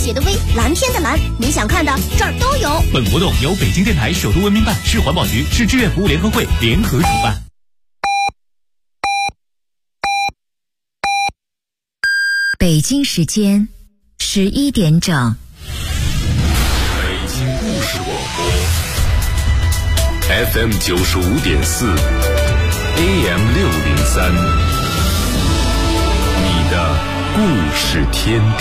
血的微，蓝天的蓝，你想看的这儿都有。 本活动由北京电台首都文明办、市环保局、市志愿服务联合会联合主办。 北京时间11点整。 北京故事广播 FM 95.4 AM 603，你的故事天地。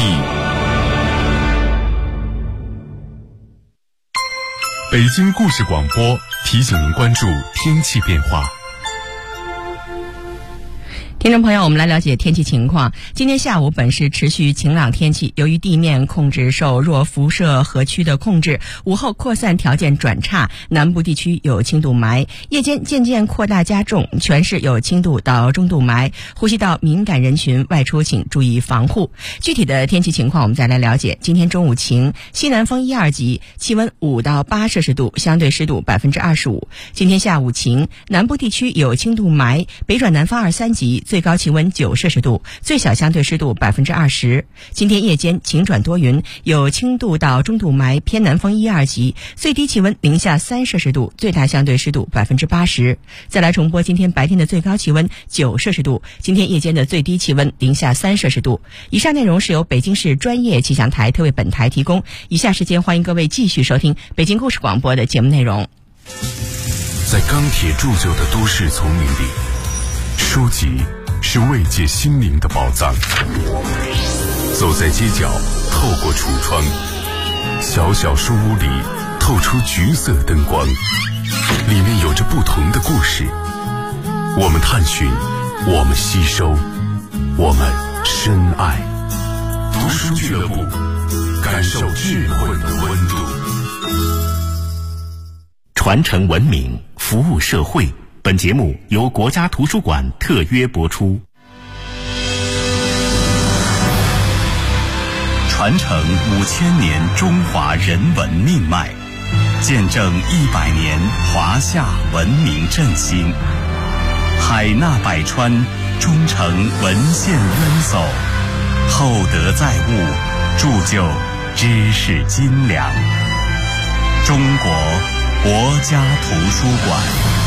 北京故事广播提醒您关注天气变化。 听众朋友，我们来了解天气情况。今天下午本市持续晴朗天气，由于地面控制受弱辐射核区的控制，午后扩散条件转差，南部地区有轻度霾，夜间渐渐扩大加重，全市有轻度到中度霾，呼吸道敏感人群外出请注意防护。具体的天气情况我们再来了解。今天中午晴，西南风1、2级，气温5到8摄氏度，相对湿度25%。今天下午晴，南部地区有轻度霾，北转南风2、3级，最高气温9摄氏度，最小相对湿度20%。今天夜间晴转多云，有轻度到中度霾，偏南风1、2级，最低气温零下3摄氏度，最大相对湿度80%。再来重播今天白天的最高气温9摄氏度，今天夜间的最低气温零下3摄氏度。以上内容是由北京市专业气象台特为本台提供。以下时间欢迎各位继续收听北京故事广播的节目内容。 在钢铁铸就的都市丛林里，书籍是慰藉心灵的宝藏。走在街角，透过橱窗，小小书屋里透出橘色灯光，里面有着不同的故事。我们探寻，我们吸收，我们深爱。读书俱乐部，感受智慧的温度。 传承文明，服务社会。本节目由国家图书馆特约播出。 传承5000年中华人文命脉，见证100年华夏文明振兴。海纳百川，忠诚文献渊薮，厚德载物，铸就知识精良。中国国家图书馆。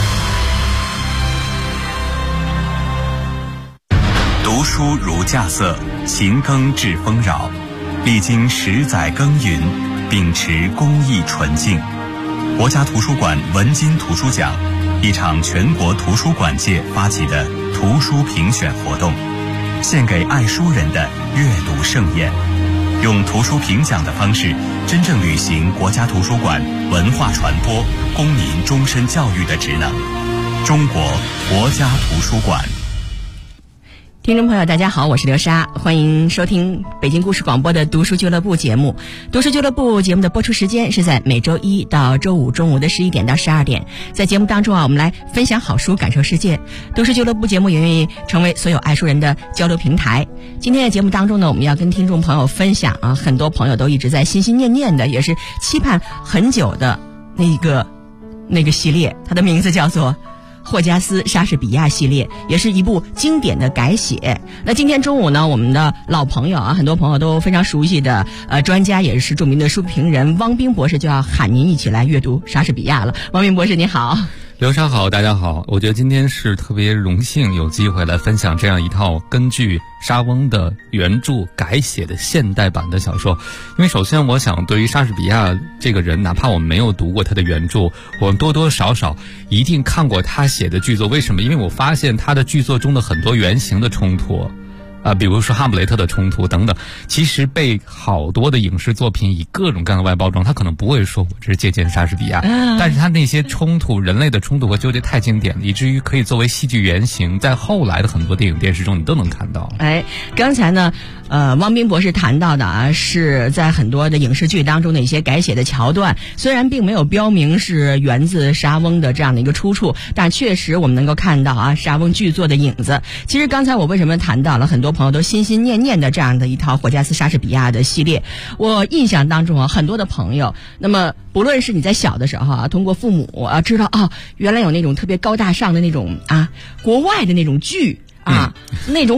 读书如稼穑，勤耕致丰饶。历经10载耕耘，秉持公益纯净，国家图书馆文津图书奖，一场全国图书馆界发起的图书评选活动，献给爱书人的阅读盛宴。用图书评奖的方式，真正履行国家图书馆文化传播、公民终身教育的职能。中国国家图书馆。 听众朋友大家好，我是刘莎，欢迎收听北京故事广播的读书俱乐部节目。读书俱乐部节目的播出时间是在每周一到周五中午的11点到12点。在节目当中我们来分享好书，感受世界。读书俱乐部节目也愿意成为所有爱书人的交流平台。今天的节目当中呢，我们要跟听众朋友分享很多朋友都一直在心心念念的，也是期盼很久的那个系列，它的名字叫做霍加斯莎士比亚系列，也是一部经典的改写。那今天中午呢，我们的老朋友很多朋友都非常熟悉的专家，也是著名的书评人汪冰博士就要喊您一起来阅读莎士比亚了。汪冰博士您好。 刘莎好，大家好。我觉得今天是特别荣幸有机会来分享这样一套根据莎翁的原著改写的现代版的小说。因为首先我想，对于莎士比亚这个人，哪怕我们没有读过他的原著，我们多多少少一定看过他写的剧作。为什么？因为我发现他的剧作中的很多原型的冲突比如说哈姆雷特的冲突等等，其实被好多的影视作品以各种各样的外包装。他可能不会说我这是借鉴莎士比亚，但是他那些冲突，人类的冲突和纠结太经典了，以至于可以作为戏剧原型，在后来的很多电影电视中你都能看到。 刚才呢汪冰博士谈到的是在很多的影视剧当中的一些改写的桥段，虽然并没有标明是源自莎翁的这样的一个出处，但确实我们能够看到莎翁剧作的影子。其实刚才我为什么谈到了很多朋友都心心念念的这样的一套霍加斯莎士比亚的系列，我印象当中很多的朋友，那么不论是你在小的时候通过父母知道原来有那种特别高大上的那种国外的那种剧那种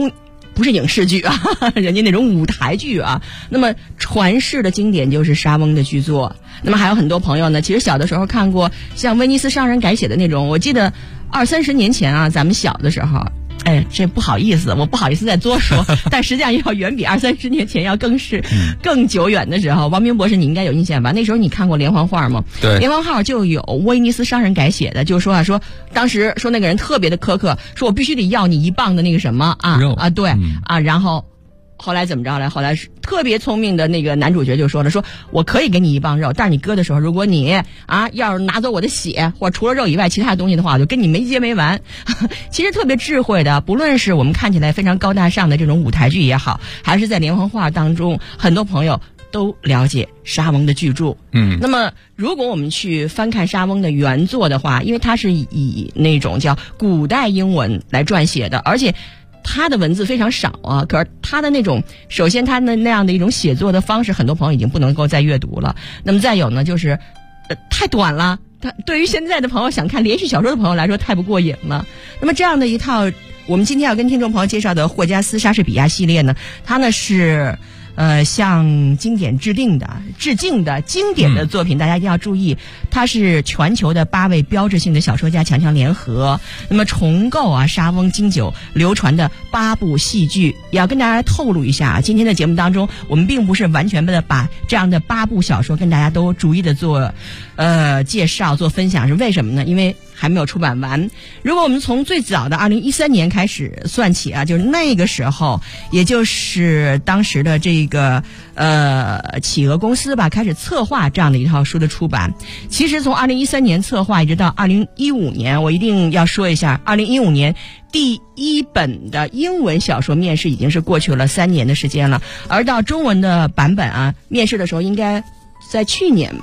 不是影视剧啊，人家那种舞台剧啊。那么传世的经典就是莎翁的剧作。那么还有很多朋友呢，其实小的时候看过像威尼斯商人改写的那种，我记得20-30年前啊，咱们小的时候，这不好意思，我不好意思再多说，但实际上要远比20-30年前要更久远的时候。王明博士，你应该有印象吧？那时候你看过连环画吗？ 对， 连环画就有威尼斯商人改写的，就是说当时说那个人特别的苛刻，说我必须得要你1磅的那个什么啊肉啊，对啊，然后后来怎么着了？后来是特别聪明的那个男主角就说了，说我可以给你1磅肉，但是你割的时候，如果你要是拿走我的血，或者除了肉以外其他东西的话，我就跟你没结没完。其实特别智慧的，不论是我们看起来非常高大上的这种舞台剧也好，还是在连环画当中，很多朋友都了解莎翁的巨著。那么如果我们去翻看莎翁的原作的话，因为它是以那种叫古代英文来撰写的，而且他的文字非常少啊，可是他的那种，首先他的那样的一种写作的方式，很多朋友已经不能够再阅读了。那么再有呢，就是太短了，他对于现在的朋友想看连续小说的朋友来说太不过瘾了。那么这样的一套，我们今天要跟听众朋友介绍的霍加斯莎士比亚系列呢，它呢是向经典致敬的经典的作品，大家一定要注意，它是全球的8位标志性的小说家强强联合，那么重构莎翁经久流传的8部戏剧。也要跟大家透露一下，今天的节目当中，我们并不是完全的把这样的8部小说跟大家都逐一的做介绍做分享，是为什么呢？因为还没有出版完。如果我们从最早的2013年开始算起啊，就是那个时候，也就是当时的这个企鹅公司吧，开始策划这样的一套书的出版。其实从2013年策划一直到2015年，我一定要说一下，2015年第1本的英文小说面试已经是过去了3年的时间了，而到中文的版本面试的时候应该在去年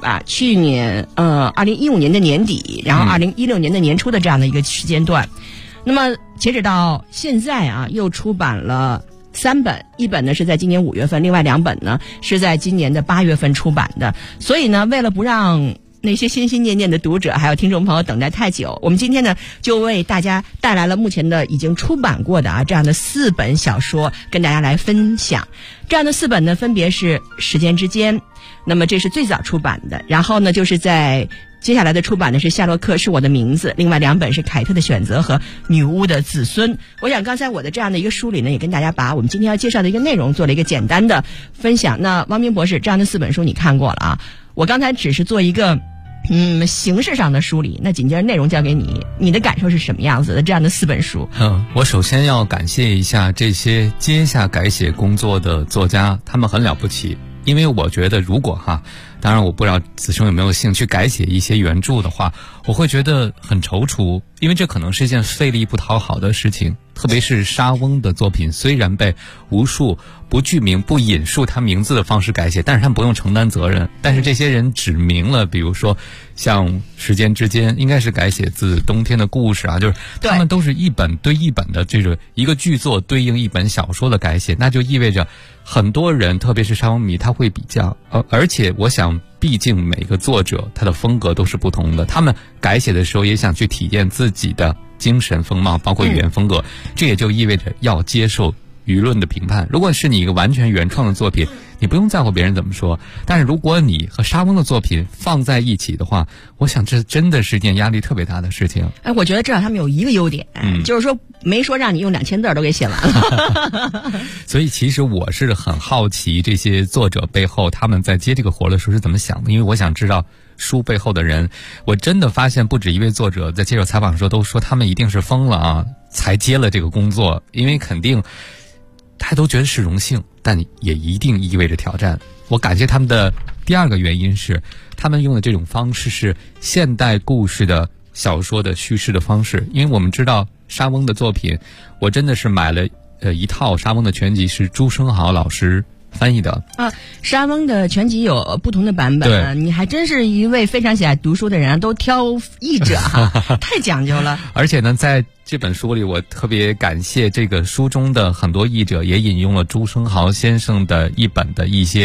2015年的年底，然后2016年的年初的这样的一个时间段。那么截止到现在又出版了3本，一本呢是在今年5月份，另外2本呢是在今年的8月份出版的。所以呢，为了不让那些心心念念的读者还有听众朋友等待太久，我们今天呢就为大家带来了目前的已经出版过的这样的4本小说跟大家来分享。这样的4本呢分别是《时间之间》，那么这是最早出版的，然后呢就是在接下来的出版的是《夏洛克是我的名字》，另外2本是《凯特的选择》和《女巫的子孙》。我想刚才我的这样的一个梳理呢，也跟大家把我们今天要介绍的一个内容做了一个简单的分享。那汪明博士，这样的4本书你看过了啊？我刚才只是做一个形式上的梳理，那紧接着内容交给你，你的感受是什么样子的？这样的4本书， 我首先要感谢一下这些接下改写工作的作家，他们很了不起。因为我觉得如果当然我不知道子兄有没有兴趣改写一些原著的话，我会觉得很踌躇，因为这可能是一件费力不讨好的事情。特别是莎翁的作品，虽然被无数不具名不引述他名字的方式改写，但是他们不用承担责任。但是这些人指明了，比如说像《时间之间》应该是改写自《冬天的故事》就是他们都是1本对1本的这种一个剧作对应1本小说的改写，那就意味着很多人特别是莎翁迷他会比较，而且我想毕竟每个作者他的风格都是不同的，他们改写的时候也想去体验自己的精神风貌，包括语言风格，这也就意味着要接受舆论的评判。如果是你一个完全原创的作品，你不用在乎别人怎么说，但是如果你和莎翁的作品放在一起的话，我想这真的是一件压力特别大的事情。 我觉得至少他们有一个优点，就是说没说让你用2000字都给写完了。 所以其实我是很好奇这些作者背后他们在接这个活的时候是怎么想的，因为我想知道书背后的人。我真的发现不止一位作者在接受采访的时候都说他们一定是疯了才接了这个工作，因为肯定他都觉得是荣幸，但也一定意味着挑战。我感谢他们的第2个原因是，他们用的这种方式是现代故事的小说的叙事的方式。因为我们知道莎翁的作品，我真的是买了一套莎翁的全集，是朱生豪老师翻译的莎翁的全集有不同的版本，你还真是一位非常喜爱读书的人都挑译者太讲究了。 而且呢，在这本书里，我特别感谢这个书中的很多译者也引用了朱生豪先生的1本的一些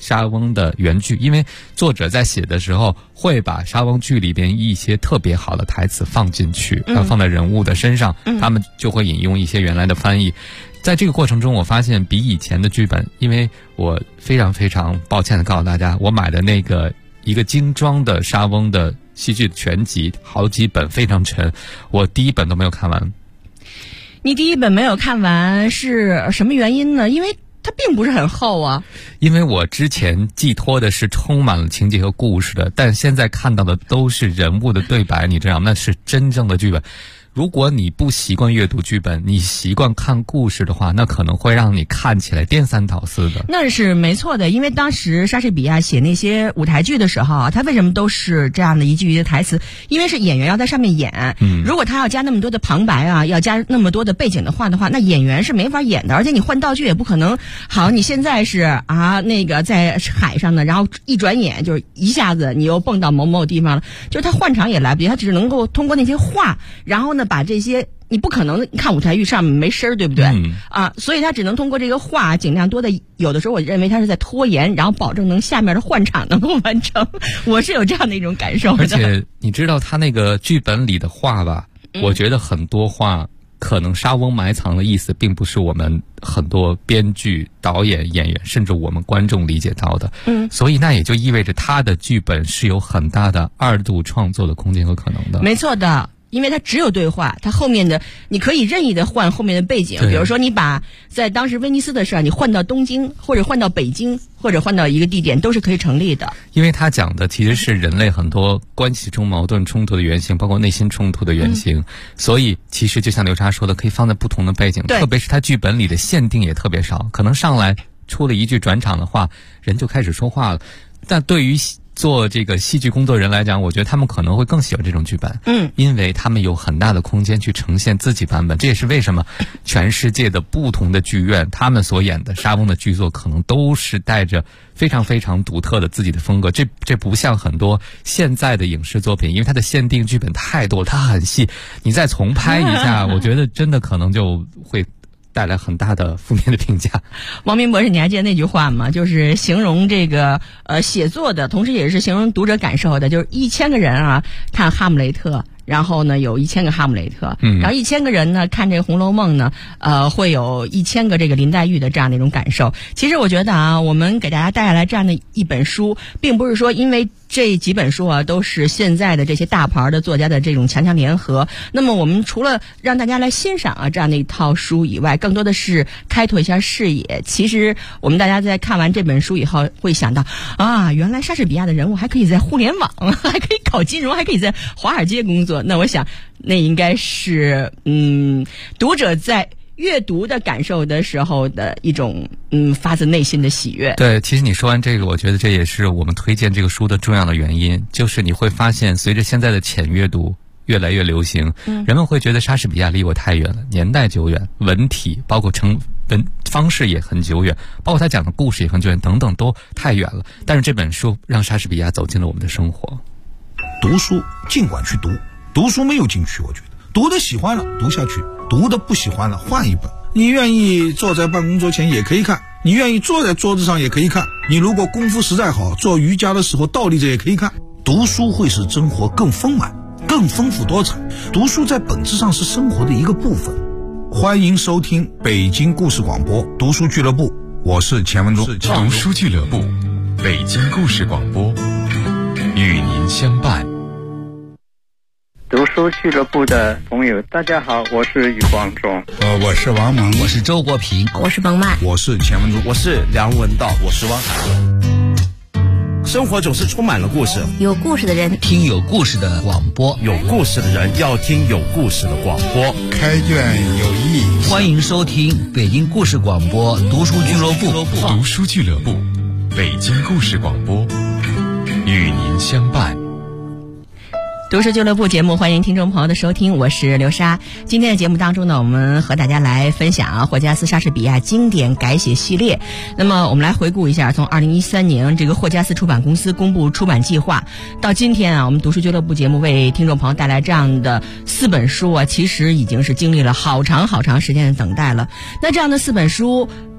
莎翁的原剧，因为作者在写的时候会把莎翁剧里边一些特别好的台词放进去，放在人物的身上，他们就会引用一些原来的翻译。在这个过程中，我发现比以前的剧本，因为我非常非常抱歉的告诉大家，我买的那个一个精装的莎翁的戏剧全集，好几本非常沉，我第一本都没有看完。 你第一本没有看完是什么原因呢？因为它并不是很厚啊。 因为我之前寄托的是充满了情节和故事的，但现在看到的都是人物的对白，你知道吗？那是真正的剧本。如果你不习惯阅读剧本，你习惯看故事的话，那可能会让你看起来颠三倒四的。 那是没错的，因为当时莎士比亚写那些舞台剧的时候啊，他为什么都是这样的一句一句台词？因为是演员要在上面演，如果他要加那么多的旁白啊，要加那么多的背景的话，那演员是没法演的，而且你换道具也不可能。好，你现在是那个在海上呢，然后一转眼就是一下子你又蹦到某某地方了，就是他换场也来不及，他只能够通过那些话，然后呢把这些，你不可能看舞台剧上面没声儿，对不对？所以他只能通过这个话尽量多的，有的时候我认为他是在拖延，然后保证能下面的换场能够完成。我是有这样的一种感受的。 而且你知道他那个剧本里的话吧，我觉得很多话可能莎翁埋藏的意思并不是我们很多编剧、导演、演员甚至我们观众理解到的。所以那也就意味着他的剧本是有很大的二度创作的空间和可能的。 没错的。因为它只有对话，它后面的你可以任意的换后面的背景，比如说你把在当时威尼斯的事儿，你换到东京，或者换到北京，或者换到一个地点，都是可以成立的。 因为他讲的其实是人类很多关系中矛盾冲突的原型，包括内心冲突的原型，所以其实就像刘莎说的，可以放在不同的背景，特别是他剧本里的限定也特别少，可能上来出了一句转场的话，人就开始说话了。但对于做这个戏剧工作人来讲，我觉得他们可能会更喜欢这种剧本，因为他们有很大的空间去呈现自己版本。这也是为什么全世界的不同的剧院，他们所演的莎翁的剧作可能都是带着非常非常独特的自己的风格。这不像很多现在的影视作品，因为它的限定剧本太多，它很细，你再重拍一下，我觉得真的可能就会带来很大的负面的评价。 王明博士，你还记得那句话吗？就是形容这个写作的，同时也是形容读者感受的，就是1000个人看哈姆雷特，然后呢有1000个哈姆雷特，然后1000个人呢看这个红楼梦呢，会有1000个这个林黛玉的这样的一种感受。其实我觉得我们给大家带来这样的一本书，并不是说因为这几本书都是现在的这些大牌的作家的这种强强联合，那么我们除了让大家来欣赏这样的一套书以外，更多的是开拓一下视野。其实我们大家在看完这本书以后会想到原来莎士比亚的人物还可以在互联网，还可以搞金融，还可以在华尔街工作。那我想那应该是读者在阅读的感受的时候的一种发自内心的喜悦。 对，其实你说完这个，我觉得这也是我们推荐这个书的重要的原因，就是你会发现随着现在的浅阅读越来越流行，人们会觉得莎士比亚离我太远了，年代久远，文体包括成文方式也很久远，包括他讲的故事也很久远，等等都太远了。但是这本书让莎士比亚走进了我们的生活。 读书尽管去读，读书没有禁区，我觉得读的喜欢了读下去，读的不喜欢了换一本。你愿意坐在办公桌前也可以看，你愿意坐在桌子上也可以看，你如果功夫实在好，做瑜伽的时候倒立着也可以看。读书会使生活更丰满，更丰富多彩。读书在本质上是生活的一个部分。欢迎收听北京故事广播读书俱乐部，我是钱文忠。 读书俱乐部，北京故事广播，与您相伴。 读书俱乐部的朋友，大家好，我是余光中。 我是王蒙， 我是周国平， 我是彭曼， 我是钱文忠， 我是梁文道，我是汪涵。生活总是充满了故事， 有故事的人听有故事的广播， 有故事的人要听有故事的广播。 开卷有益， 欢迎收听北京故事广播读书俱乐部。 读书俱乐部，北京故事广播，与您相伴。 读书俱乐部节目，欢迎听众朋友的收听，我是刘莎。今天的节目当中呢，我们和大家来分享霍加斯莎士比亚经典改写系列。那么我们来回顾一下，从2013年这个霍加斯出版公司公布出版计划到今天我们读书俱乐部节目为听众朋友带来这样的4本书其实已经是经历了好长好长时间的等待了。那这样的4本书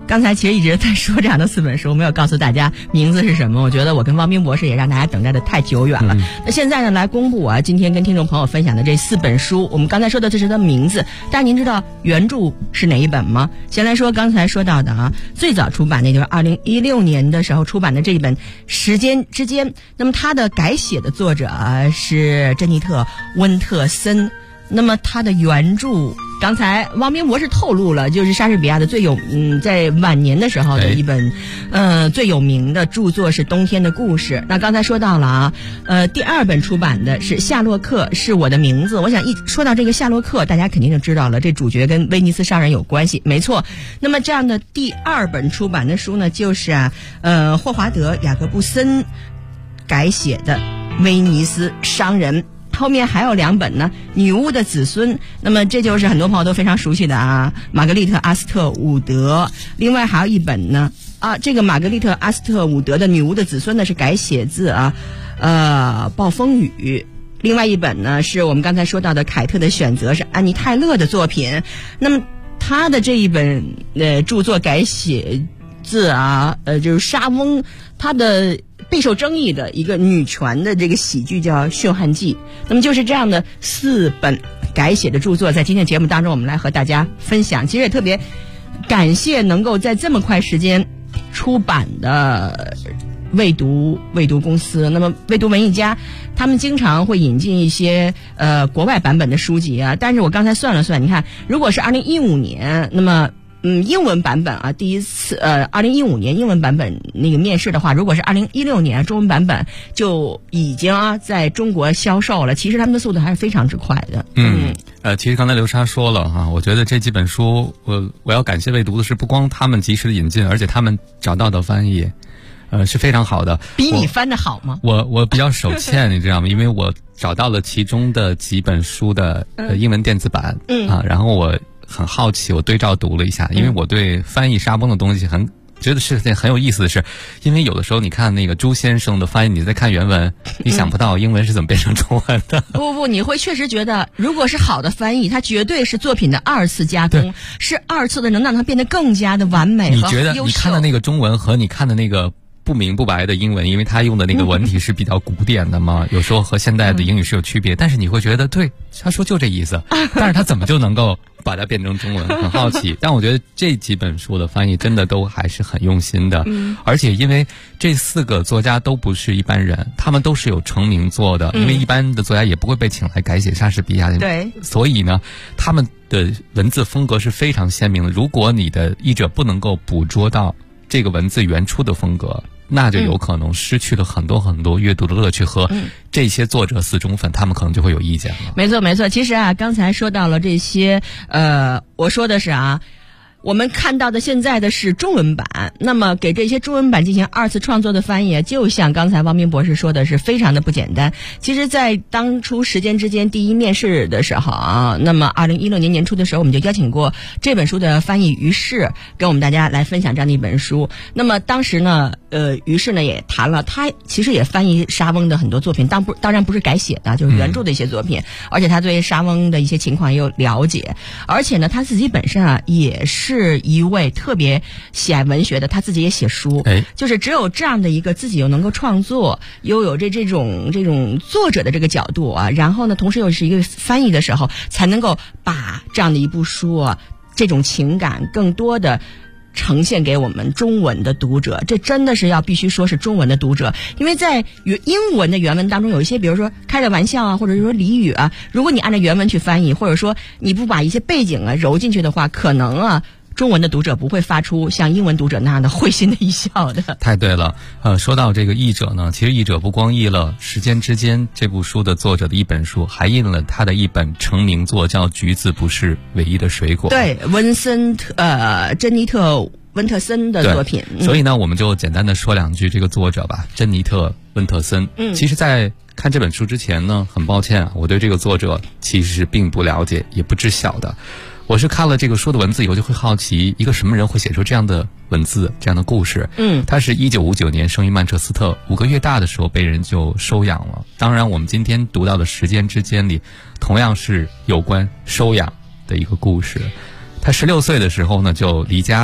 刚才其实一直在说这样的4本书，没有告诉大家名字是什么。我觉得我跟汪斌博士也让大家等待的太久远了。那现在呢，来公布啊，今天跟听众朋友分享的这4本书，我们刚才说的这是它的名字，但是您知道原著是哪一本吗？先来说刚才说到的啊，最早出版的就是2016年的时候出版的这一本《时间之间》，那么它的改写的作者是珍妮特·温特森。那么他的原著，刚才汪斌博士透露了，就是莎士比亚的在晚年的时候的一本最有名的著作是《冬天的故事》。那刚才说到了啊，第2本出版的是《夏洛克是我的名字》。我想一说到这个夏洛克，大家肯定就知道了，这主角跟威尼斯商人有关系，没错。那么这样的第2本出版的书呢，就是霍华德·雅各布森改写的《威尼斯商人》。后面还有2本呢，《女巫的子孙》，那么这就是很多朋友都非常熟悉的啊，玛格丽特·阿斯特伍德。另外还有一本呢，这个玛格丽特·阿斯特伍德的《女巫的子孙》呢是改写自暴风雨。另外一本呢是我们刚才说到的凯特的选择，是安妮泰勒的作品。那么他的这一本著作改写自就是莎翁他的备受争议的一个女权的这个喜剧叫《驯悍记》。那么就是这样的4本改写的著作，在今天节目当中我们来和大家分享。其实也特别感谢能够在这么快时间出版的未读公司。那么未读文艺家他们经常会引进一些国外版本的书籍啊，但是我刚才算了算，你看如果是2015年，那么英文版本第一次2015年英文版本那个面世的话，如果是2016年中文版本就已经在中国销售了。其实他们的速度还是非常之快的。 其实刚才刘莎说了我觉得这几本书我要感谢未读的是，不光他们及时的引进，而且他们找到的翻译是非常好的。 比你翻的好吗？ 我比较手欠你知道吗？因为我找到了其中的几本书的英文电子版然后我很好奇，我对照读了一下，因为我对翻译莎翁的东西觉得是件很有意思的事。因为有的时候你看那个朱先生的翻译，你在看原文，你想不到英文是怎么变成中文的。 不，你会确实觉得，如果是好的翻译，它绝对是作品的2次加工，是2次的能让它变得更加的完美和优秀。 你觉得你看的那个中文和你看的那个不明不白的英文，因为他用的那个文体是比较古典的嘛，有时候和现代的英语是有区别，但是你会觉得对，他说就这意思，但是他怎么就能够把它变成中文，很好奇。但我觉得这几本书的翻译真的都还是很用心的，而且因为这4个作家都不是一般人，他们都是有成名作的，因为一般的作家也不会被请来改写莎士比亚的， 对， 所以呢他们的文字风格是非常鲜明的。如果你的译者不能够捕捉到这个文字原初的风格，那就有可能失去了很多很多阅读的乐趣，和这些作者死忠粉他们可能就会有意见了。 没错，其实刚才说到了这些我说的是我们看到的现在的是中文版，那么给这些中文版进行2次创作的翻译，就像刚才汪斌博士说的，是非常的不简单。其实在当初时间之间第一面试的时候那么2016年年初的时候，我们就邀请过这本书的翻译于适跟我们大家来分享这样的一本书。那么当时呢于适呢也谈了，他其实也翻译莎翁的很多作品，当然不是改写的，就是原著的一些作品，而且他对莎翁的一些情况也有了解，而且呢他自己本身也是一位特别喜爱文学的，他自己也写书，就是只有这样的一个自己又能够创作，又有这种作者的这个角度然后呢同时又是一个翻译的时候，才能够把这样的一部书这种情感更多的呈现给我们中文的读者。这真的是必须说是中文的读者，因为在英文的原文当中有一些比如说开的玩笑或者说俚语如果你按照原文去翻译，或者说你不把一些背景揉进去的话，可能中文的读者不会发出像英文读者那样的会心的一笑的。 太对了。说到这个译者呢，其实译者不光译了《时间之间》这部书的作者的一本书，还印了他的一本成名作，叫《橘子不是唯一的水果》。 对，珍妮特温特森的作品。 所以呢我们就简单的说2句这个作者吧，珍妮特温特森。其实在看这本书之前呢，很抱歉我对这个作者其实是并不了解也不知晓的。我是看了这个书的文字以后就会好奇，一个什么人会写出这样的文字，这样的故事。他是1959年生于曼彻斯特，5个月大的时候被人就收养了。当然我们今天读到的《时间之间》里同样是有关收养的一个故事。他16岁的时候呢就离家了，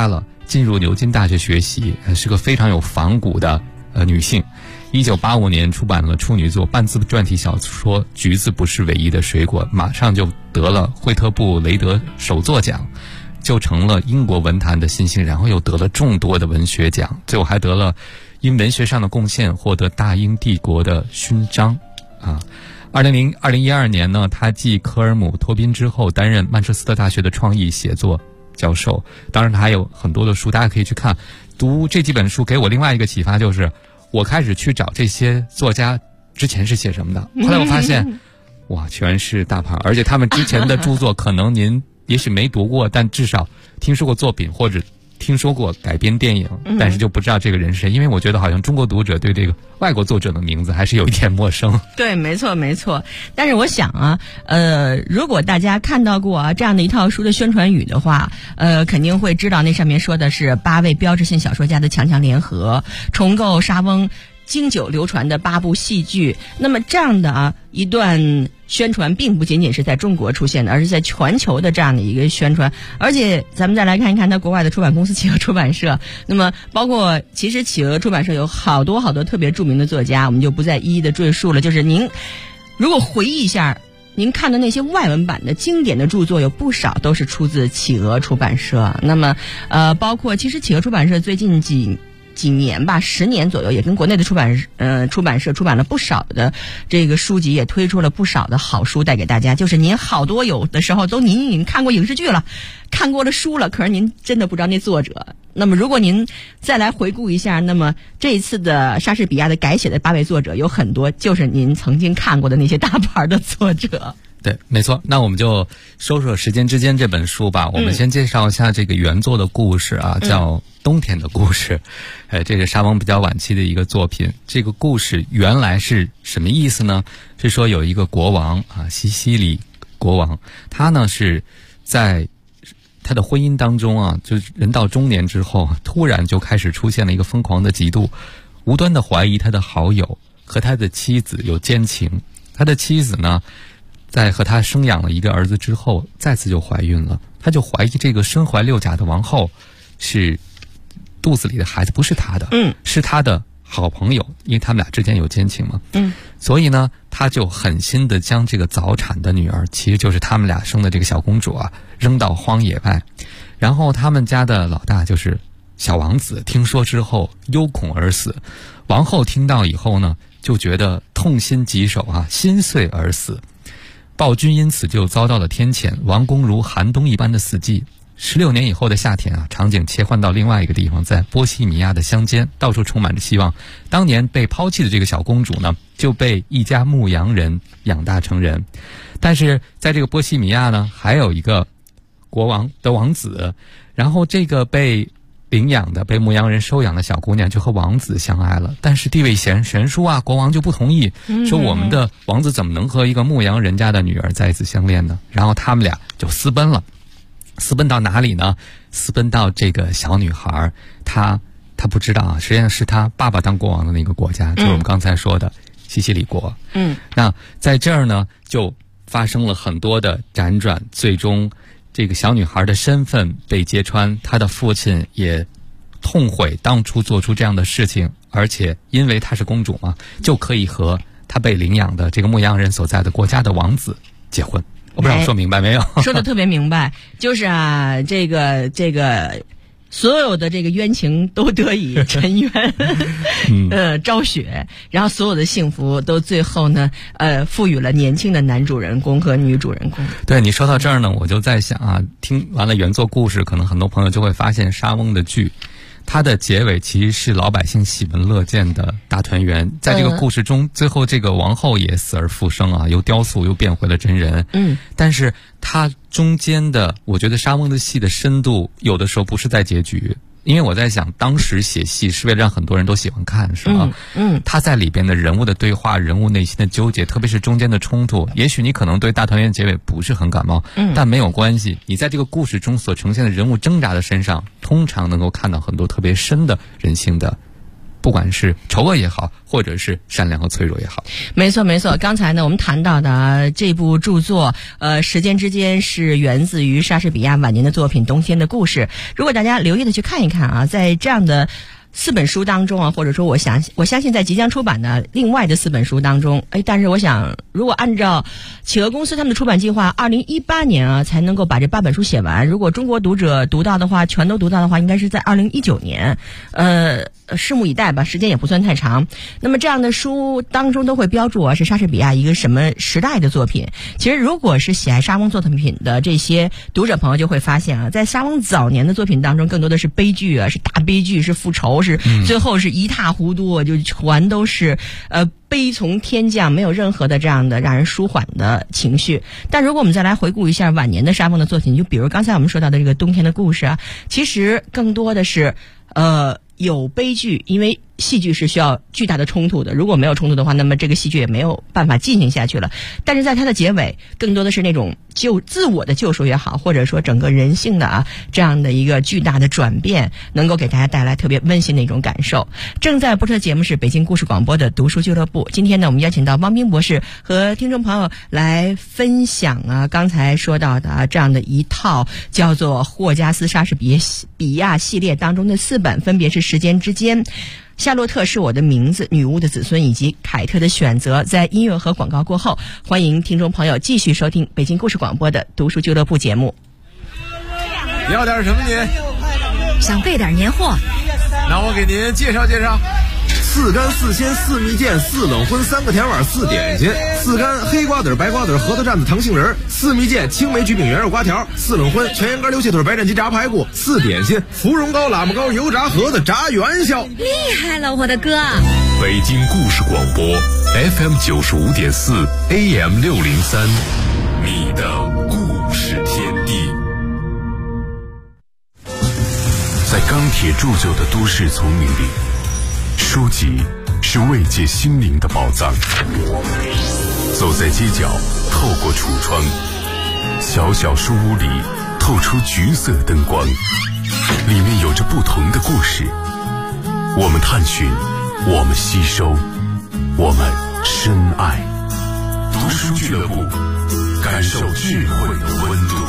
进入牛津大学学习，是个非常有仿古的女性。1985年出版了处女作半自传体小说《橘子不是唯一的水果》，马上就得了惠特布雷德首作奖，就成了英国文坛的新星，然后又得了众多的文学奖，最后还得了因文学上的贡献获得大英帝国的勋章啊。2012年呢，他继科尔姆托宾之后担任曼彻斯特大学的创意写作教授，当然他还有很多的书，大家可以去看。读这几本书给我另外一个启发就是，我开始去找这些作家之前是写什么的，后来我发现哇，全是大牌，而且他们之前的著作可能您也许没读过，但至少听说过作品或者听说过改编电影，但是就不知道这个人是谁，因为我觉得好像中国读者对这个外国作者的名字还是有一点陌生。 对，没错没错。但是我想啊，如果大家看到过这样的一套书的宣传语的话，肯定会知道那上面说的是8位标志性小说家的强强联合，重构莎翁经久流传的8部戏剧。那么这样的一段宣传并不仅仅是在中国出现的，而是在全球的这样的一个宣传。而且咱们再来看一看它国外的出版公司企鹅出版社，那么包括其实企鹅出版社有好多好多特别著名的作家，我们就不再一一的赘述了。就是您如果回忆一下您看的那些外文版的经典的著作，有不少都是出自企鹅出版社。那么包括其实企鹅出版社最近几年吧，10年左右，也跟国内的出版社出版了不少的这个书籍，也推出了不少的好书带给大家。就是您好多有的时候都您已经看过影视剧了，看过了书了，可是您真的不知道那作者。那么如果您再来回顾一下，那么这一次的莎士比亚的改写的8位作者，有很多就是您曾经看过的那些大牌的作者。 对，没错。那我们就说说《时间之间》这本书吧。我们先介绍一下这个原作的故事啊，叫《冬天的故事》。这个莎翁比较晚期的一个作品。这个故事原来是什么意思呢？是说有一个国王啊，西西里国王，他呢是在他的婚姻当中啊，就是人到中年之后，突然就开始出现了一个疯狂的嫉妒，无端的怀疑他的好友和他的妻子有奸情。他的妻子呢，在和他生养了一个儿子之后，再次就怀孕了。他就怀疑这个身怀6甲的王后是肚子里的孩子不是他的，是他的好朋友，因为他们俩之间有奸情嘛。所以呢，他就狠心的将这个早产的女儿，其实就是他们俩生的这个小公主啊，扔到荒野外。然后他们家的老大就是小王子，听说之后忧恐而死。王后听到以后呢，就觉得痛心疾首啊，心碎而死。暴君因此就遭到了天谴，王宫如寒冬一般的死寂。16年以后的夏天啊，场景切换到另外一个地方，在波西米亚的乡间，到处充满着希望。当年被抛弃的这个小公主呢，就被一家牧羊人养大成人。但是在这个波西米亚呢，还有一个国王的王子，然后这个被领养的、被牧羊人收养的小姑娘就和王子相爱了，但是地位悬殊啊，国王就不同意，说我们的王子怎么能和一个牧羊人家的女儿再一次相恋呢？然后他们俩就私奔了。私奔到哪里呢？私奔到这个小女孩，她不知道啊，实际上是她爸爸当国王的那个国家，就是我们刚才说的西西里国。那在这儿呢，就发生了很多的辗转，最终这个小女孩的身份被揭穿，她的父亲也痛悔当初做出这样的事情，而且因为她是公主嘛，就可以和她被领养的这个牧羊人所在的国家的王子结婚。我不知道说明白没有？ 说的特别明白，就是啊，这个所有的这个冤情都得以沉冤，昭雪，然后所有的幸福都最后呢，赋予了年轻的男主人公和女主人公。 对，你说到这儿呢，我就在想啊，听完了原作故事，可能很多朋友就会发现莎翁的剧，它的结尾其实是老百姓喜闻乐见的大团圆。在这个故事中，最后这个王后也死而复生啊，由雕塑又变回了真人。但是它中间的，我觉得莎翁的戏的深度，有的时候不是在结局。因为我在想，当时写戏是为了让很多人都喜欢看，是吗？他在里边的人物的对话、人物内心的纠结，特别是中间的冲突，也许你可能对大团圆结尾不是很感冒，但没有关系。你在这个故事中所呈现的人物挣扎的身上，通常能够看到很多特别深的人性的， 不管是丑恶也好，或者是善良和脆弱也好。 没错没错，刚才呢我们谈到的这部著作时间之间是源自于莎士比亚晚年的作品《冬天的故事》。如果大家留意的去看一看啊，在这样的4本书当中啊，或者说我相信在即将出版的另外的4本书当中，但是我想如果按照企鹅公司他们的出版计划，2018年啊才能够把这8本书写完。如果中国读者读到的话，全都读到的话，应该是在2019年。拭目以待吧，时间也不算太长。那么这样的书当中都会标注是莎士比亚一个什么时代的作品。其实如果是喜爱莎翁作品的这些读者朋友就会发现啊，在莎翁早年的作品当中，更多的是悲剧啊，是大悲剧，是复仇，是最后是一塌糊涂，就全都是悲从天降，没有任何的这样的让人舒缓的情绪。但如果我们再来回顾一下晚年的莎翁的作品，就比如刚才我们说到的这个冬天的故事啊，其实更多的是有悲剧，因为戏剧是需要巨大的冲突的，如果没有冲突的话，那么这个戏剧也没有办法进行下去了。但是在它的结尾，更多的是那种自我的救赎也好，或者说整个人性的这样的一个巨大的转变，能够给大家带来特别温馨的一种感受。正在播出的节目是北京故事广播的读书俱乐部，今天呢我们邀请到汪斌博士和听众朋友来分享刚才说到的这样的一套叫做霍加斯莎士比亚系列当中的4本，分别是时间之间、夏洛特是我的名字、女巫的子孙以及凯特的选择。在音乐和广告过后，欢迎听众朋友继续收听北京故事广播的读书俱乐部节目。 要点什么您？ 想备点年货。 那我给您介绍介绍。4干4鲜4蜜饯4冷荤3个甜碗4点心，4干黑瓜子白瓜子核桃蘸子糖杏仁，4蜜饯青梅橘饼圆肉瓜条，4冷荤全羊肝溜蟹腿白斩鸡炸排骨，4点心芙蓉糕喇嘛糕油炸盒子炸元宵。 厉害了我的哥！ 北京故事广播 FM 95.4 AM 603，你的故事天地。在钢铁铸就的都市丛林里，书籍是慰藉心灵的宝藏。走在街角，透过橱窗，小小书屋里透出橘色灯光，里面有着不同的故事。我们探寻，我们吸收，我们深爱。读书俱乐部，感受智慧的温度。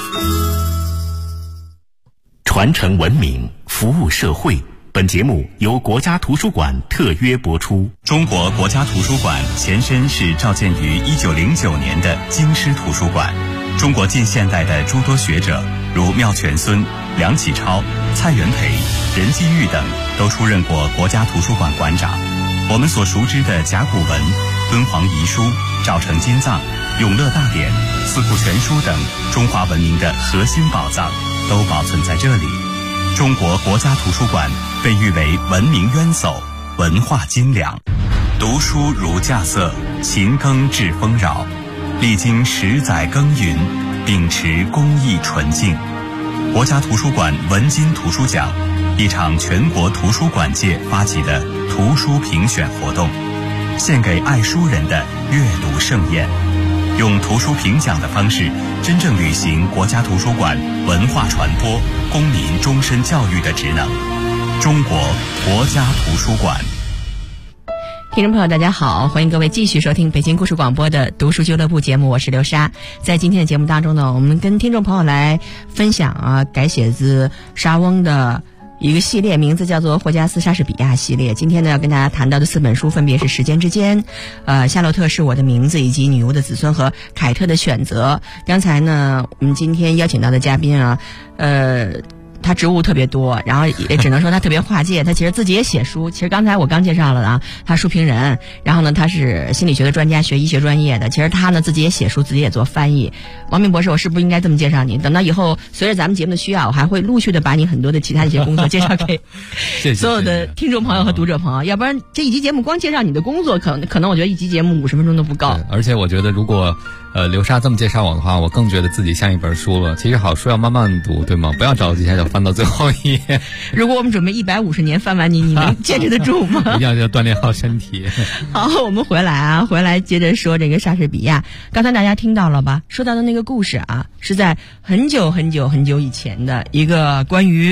传承文明，服务社会。本节目由国家图书馆特约播出。 中国国家图书馆前身是召建于1909年的京师图书馆。中国近现代的诸多学者，如妙泉孙、梁启超、蔡元培、任继玉等，都出任过国家图书馆馆长。我们所熟知的甲骨文、敦煌遗书、赵城金藏、永乐大典、四库全书等中华文明的核心宝藏，都保存在这里。中国国家图书馆被誉为文明渊薮、文化精良。读书如稼穑，勤耕致丰饶。历经10载耕耘，秉持公益纯净。国家图书馆文津图书奖，一场全国图书馆界发起的图书评选活动，献给爱书人的阅读盛宴。用图书评奖的方式，真正履行国家图书馆文化传播、公民终身教育的职能。中国国家图书馆。 听众朋友大家好，欢迎各位继续收听北京故事广播的读书俱乐部节目，我是刘莎。在今天的节目当中呢，我们跟听众朋友来分享改写自莎翁的一个系列，名字叫做霍加斯莎士比亚系列。今天呢要跟大家谈到的4本书分别是时间之间、夏洛特是我的名字以及女巫的子孙和凯特的选择。刚才呢我们今天邀请到的嘉宾他职务特别多，然后也只能说他特别跨界。他其实自己也写书，其实刚才我刚介绍了他书评人，然后呢他是心理学的专家，学医学专业的。其实他呢自己也写书，自己也做翻译。王明博士，我是不是应该这么介绍你？等到以后随着咱们节目的需要，我还会陆续的把你很多的其他一些工作介绍给所有的听众朋友和读者朋友。要不然这一集节目光介绍你的工作，可能我觉得一集节目50分钟都不够。 而且我觉得如果刘莎这么介绍我的话，我更觉得自己像一本书了。其实好书要慢慢读，对吗？不要着急一下就翻到最后一页。 如果我们准备150年翻完你能坚持得住吗？ 一定要锻炼好身体。 好，我们回来接着说这个莎士比亚。刚才大家听到了吧？说到的那个故事是在很久很久很久以前的一个关于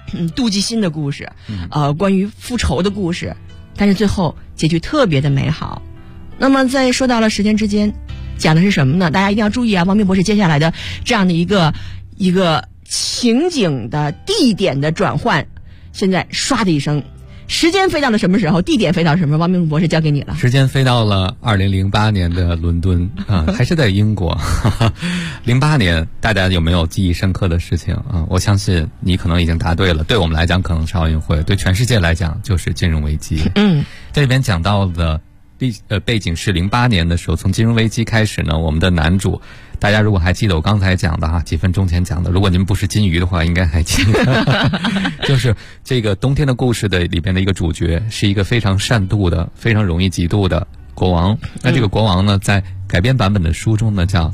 妒忌心的故事，关于复仇的故事，但是最后结局特别的美好。那么在说到了时间之间，讲的是什么呢？大家一定要注意啊，王明博士接下来的这样的一个情景的地点的转换，现在唰的一声，时间飞到了什么时候，地点飞到什么？王明博士交给你了。 时间飞到了2008年的伦敦啊，还是在英国。08年，大家有没有记忆深刻的事情啊？我相信你可能已经答对了。对我们来讲，可能是奥运会；对全世界来讲，就是金融危机。这里边讲到的背景是08年的时候，从金融危机开始呢，我们的男主，大家如果还记得我刚才讲的哈，几分钟前讲的，如果您不是金鱼的话，应该还记得，就是这个冬天的故事的里边的一个主角，是一个非常善妒的、非常容易嫉妒的国王。那这个国王呢，在改编版本的书中呢叫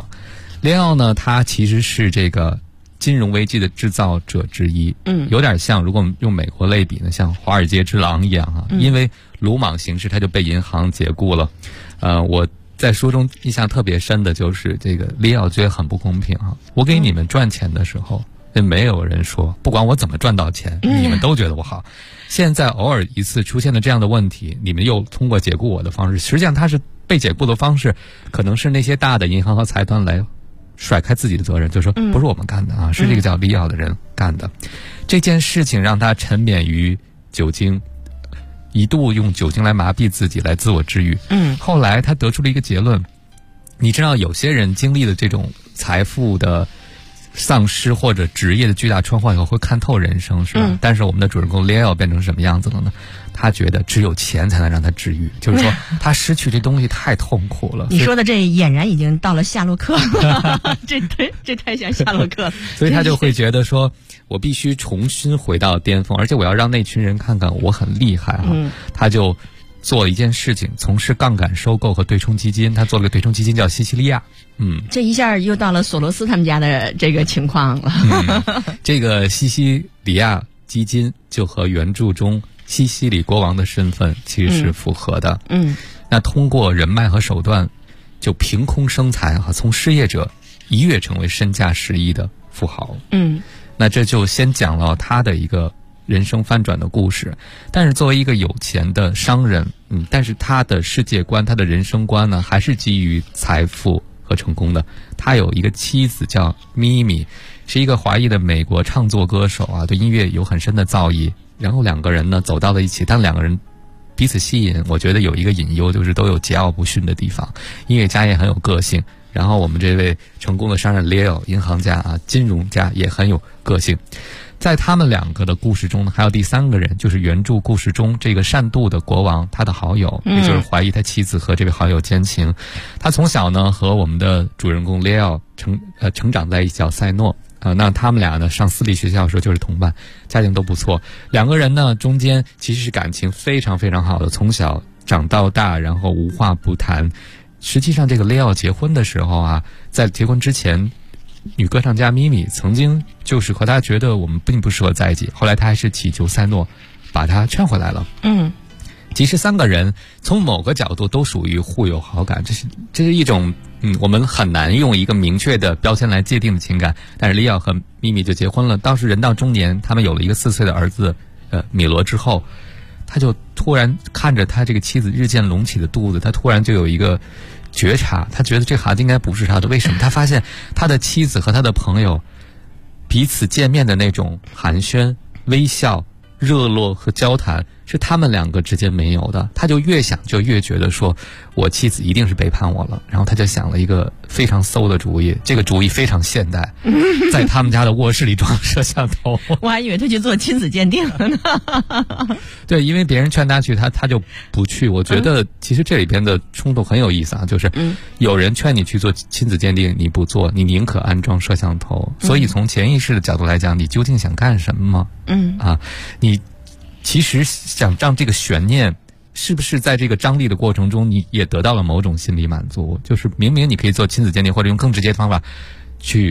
Leo 呢，他其实是这个金融危机的制造者之一，有点像，如果我们用美国类比呢，像华尔街之狼一样啊，因为鲁莽行事，他就被银行解雇了。我在书中印象特别深的就是这个利奥觉得很不公平啊，我给你们赚钱的时候，没有人说，不管我怎么赚到钱，你们都觉得我好。现在偶尔一次出现了这样的问题，你们又通过解雇我的方式，实际上他是被解雇的方式，可能是那些大的银行和财团来甩开自己的责任，就说不是我们干的啊，是这个叫利奥的人干的。这件事情让他沉湎于酒精，一度用酒精来麻痹自己，来自我治愈。后来他得出了一个结论，你知道有些人经历了这种财富的丧失或者职业的巨大创换以后，会看透人生，是吧？但是我们的主人公 Leo 变成什么样子了呢？他觉得只有钱才能让他治愈，就是说他失去这东西太痛苦了。 你说的这俨然已经到了夏洛克了，这太像夏洛克了。 所以他就会觉得说，我必须重新回到巅峰，而且我要让那群人看看我很厉害啊。他就做了一件事情，从事杠杆收购和对冲基金。他做了个对冲基金叫西西利亚。 这一下又到了索罗斯他们家的这个情况了。 这个西西里亚基金就和原著中西西里国王的身份其实是符合的。那通过人脉和手段，就凭空生财啊，从失业者一跃成为身价10亿的富豪。那这就先讲了他的一个人生翻转的故事。但是作为一个有钱的商人，但是他的世界观、他的人生观呢，还是基于财富和成功的。他有一个妻子叫咪咪，是一个华裔的美国唱作歌手啊，对音乐有很深的造诣。然后两个人呢走到了一起，但两个人彼此吸引，我觉得有一个隐忧，就是都有桀骜不驯的地方。音乐家也很有个性，然后我们这位成功的商人 Leo 银行家啊，金融家也很有个性。在他们两个的故事中呢，还有第三个人，就是原著故事中这个善妒的国王他的好友，也就是怀疑他妻子和这位好友奸情。他从小呢和我们的主人公 Leo 成长在一起，叫塞诺。那他们俩呢上私立学校的时候就是同伴，家境都不错。两个人呢中间其实是感情非常非常好的，从小长到大，然后无话不谈。实际上这个 Leo 结婚的时候啊，在结婚之前，女歌唱家咪咪曾经就是和他觉得我们并不适合在一起，后来他还是祈求塞诺把他劝回来了。其实三个人从某个角度都属于互有好感，这是一种我们很难用一个明确的标签来界定的情感。但是利奥和咪咪就结婚了，当时人到中年，他们有了一个4岁的儿子米罗之后，他就突然看着他这个妻子日渐隆起的肚子，他突然就有一个觉察，他觉得这孩子应该不是他的。为什么？他发现他的妻子和他的朋友彼此见面的那种寒暄、微笑、热络和交谈是他们两个之间没有的。他就越想就越觉得说，我妻子一定是背叛我了。然后他就想了一个非常馊的主意，这个主意非常现代，在他们家的卧室里装摄像头。 我还以为他去做亲子鉴定了呢。 对，因为别人劝他去，他就不去。我觉得其实这里边的冲突很有意思啊，就是有人劝你去做亲子鉴定，你不做，你宁可安装摄像头。所以从潜意识的角度来讲，你究竟想干什么？你其实想让这个悬念是不是在这个张力的过程中，你也得到了某种心理满足？就是明明你可以做亲子鉴定，或者用更直接的方法去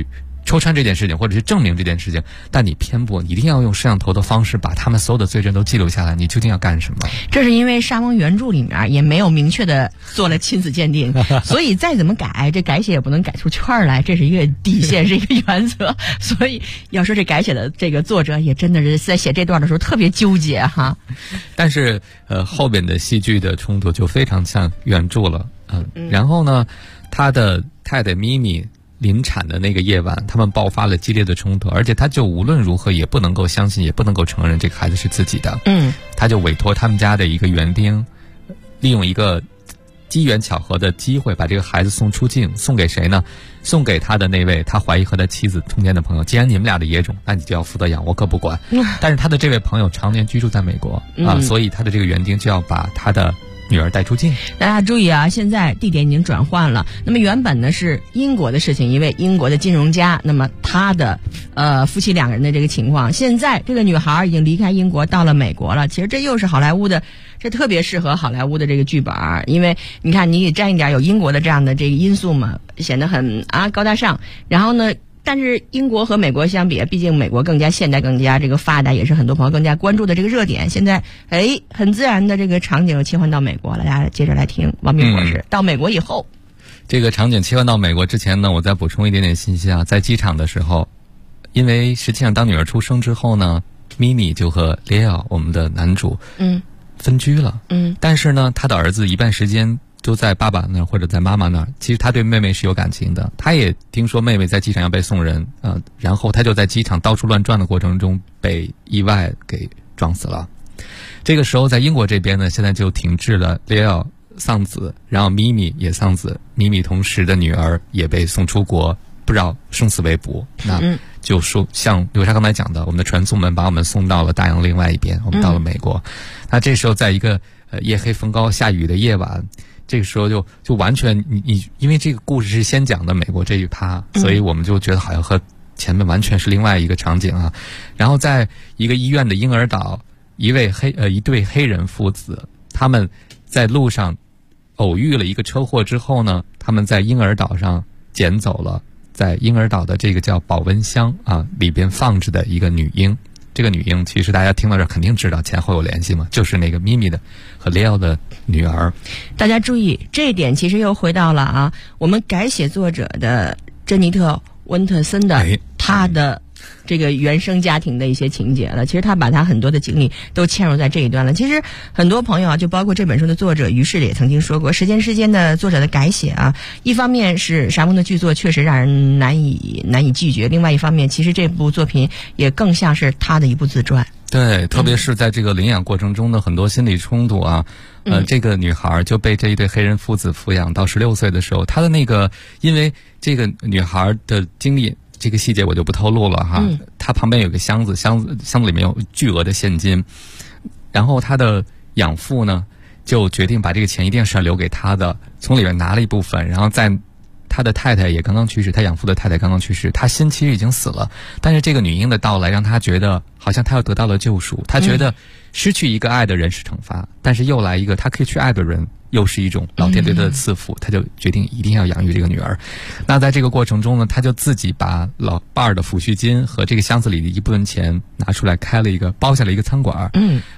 戳穿这件事情，或者是证明这件事情，但你偏不，你一定要用摄像头的方式把他们所有的罪证都记录下来。你究竟要干什么？ 这是因为沙翁原著里面也没有明确的做了亲子鉴定，所以再怎么改，这改写也不能改出圈来，这是一个底线，是一个原则。所以要说这改写的这个作者也真的是在写这段的时候特别纠结哈。 但是后边的戏剧的冲突就非常像原著了，然后呢，他的太太咪咪临产的那个夜晚，他们爆发了激烈的冲突，而且他就无论如何也不能够相信，也不能够承认这个孩子是自己的。他就委托他们家的一个园丁，利用一个机缘巧合的机会，把这个孩子送出境，送给谁呢？送给他的那位他怀疑和他妻子通奸的朋友。既然你们俩的野种，那你就要负责养，我可不管。但是他的这位朋友常年居住在美国所以他的这个园丁就要把他的女儿带出境。 大家注意啊，现在地点已经转换了。那么原本呢是英国的事情，一位英国的金融家，那么他的夫妻两个人的这个情况，现在这个女孩已经离开英国到了美国了。其实这又是好莱坞的，这特别适合好莱坞的这个剧本，因为你看你也沾一点有英国的这样的这个因素嘛，显得很高大上。然后呢，但是英国和美国相比，毕竟美国更加现代，更加这个发达，也是很多朋友更加关注的这个热点。现在很自然的这个场景切换到美国了。大家接着来听王明博士到美国以后， 这个场景切换到美国之前呢，我再补充一点点信息啊。在机场的时候，因为实际上当女儿出生之后呢，咪咪就和列奥我们的男主分居了。但是呢，他的儿子一半时间都在爸爸那儿或者在妈妈那儿，其实他对妹妹是有感情的。他也听说妹妹在机场要被送人然后他就在机场到处乱转的过程中被意外给撞死了。这个时候在英国这边呢，现在就停滞了列奥丧子，然后咪咪也丧子，咪咪同时的女儿也被送出国，不知道生死未卜。那就说像刘莎刚才讲的，我们的传送门把我们送到了大洋另外一边，我们到了美国。那这时候在一个夜黑风高下雨的夜晚，这个时候就完全你因为这个故事是先讲的美国这一趴，所以我们就觉得好像和前面完全是另外一个场景啊。然后在一个医院的婴儿岛，一对黑人父子，他们在路上偶遇了一个车祸之后呢，他们在婴儿岛上捡走了在婴儿岛的这个叫保温箱里边放着的一个女婴。这个女婴其实大家听到这肯定知道前后有联系嘛，就是那个咪咪的和列奥的女儿。 大家注意这一点，其实又回到了我们改写作者的珍妮特·温特森的他的这个原生家庭的一些情节了。其实他把他很多的经历都嵌入在这一段了。其实很多朋友就包括这本书的作者于适也曾经说过，时间的作者的改写一方面是沙翁的剧作确实让人难以拒绝，另外一方面其实这部作品也更像是他的一部自传。 对，特别是在这个领养过程中的很多心理冲突这个女孩就被这一对黑人父子抚养到16岁的时候，她的那个因为这个女孩的经历，这个细节我就不透露了她旁边有个箱子里面有巨额的现金，然后她的养父呢就决定把这个钱一定是要留给她的，从里面拿了一部分，然后在他的太太也刚刚去世，他养父的太太刚刚去世，他心其实已经死了，但是这个女婴的到来让他觉得好像他要得到了救赎，他觉得失去一个爱的人是惩罚，但是又来一个他可以去爱的人又是一种老天对他的赐福，他就决定一定要养育这个女儿。那在这个过程中呢，他就自己把老伴儿的抚恤金和这个箱子里的一部分钱拿出来包下了一个餐馆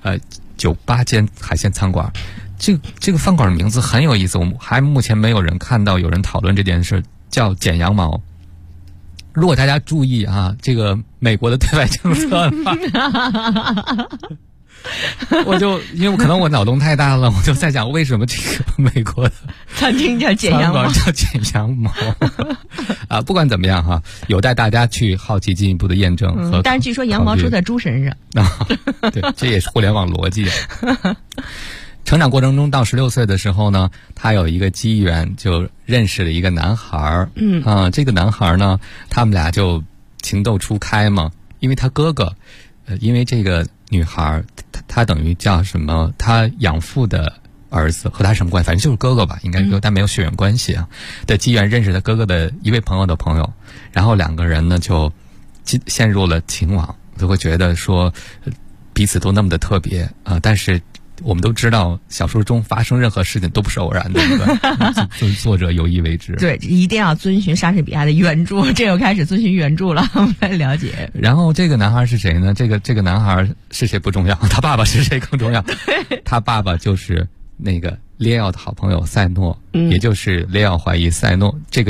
，98间海鲜餐馆。这个饭馆的名字很有意思，我们还目前没有人看到有人讨论这件事，叫剪羊毛。如果大家注意这个美国的对外政策的话因为可能我脑洞太大了，我就在想为什么这个美国的餐厅叫剪羊毛， 叫剪羊毛不管怎么样有待大家去好奇进一步的验证但是据说羊毛出在猪身上对，这也是互联网逻辑成长过程中到16岁的时候呢，他有一个机缘就认识了一个男孩这个男孩呢，他们俩就情窦初开嘛，因为他哥哥因为这个女孩他等于叫什么，他养父的儿子和他什么关系，反正就是哥哥吧，应该说但没有血缘关系的机缘认识他哥哥的一位朋友的朋友，然后两个人呢就陷入了情网，就会觉得说彼此都那么的特别但是我们都知道，小说中发生任何事情都不是偶然的，对吧？作者有意为之。 对，一定要遵循莎士比亚的原著，这又开始遵循原著了，我们来了解。 然后这个男孩是谁呢？这个男孩是谁不重要，他爸爸是谁更重要。他爸爸就是那个列奥的好朋友赛诺，也就是列奥怀疑赛诺这个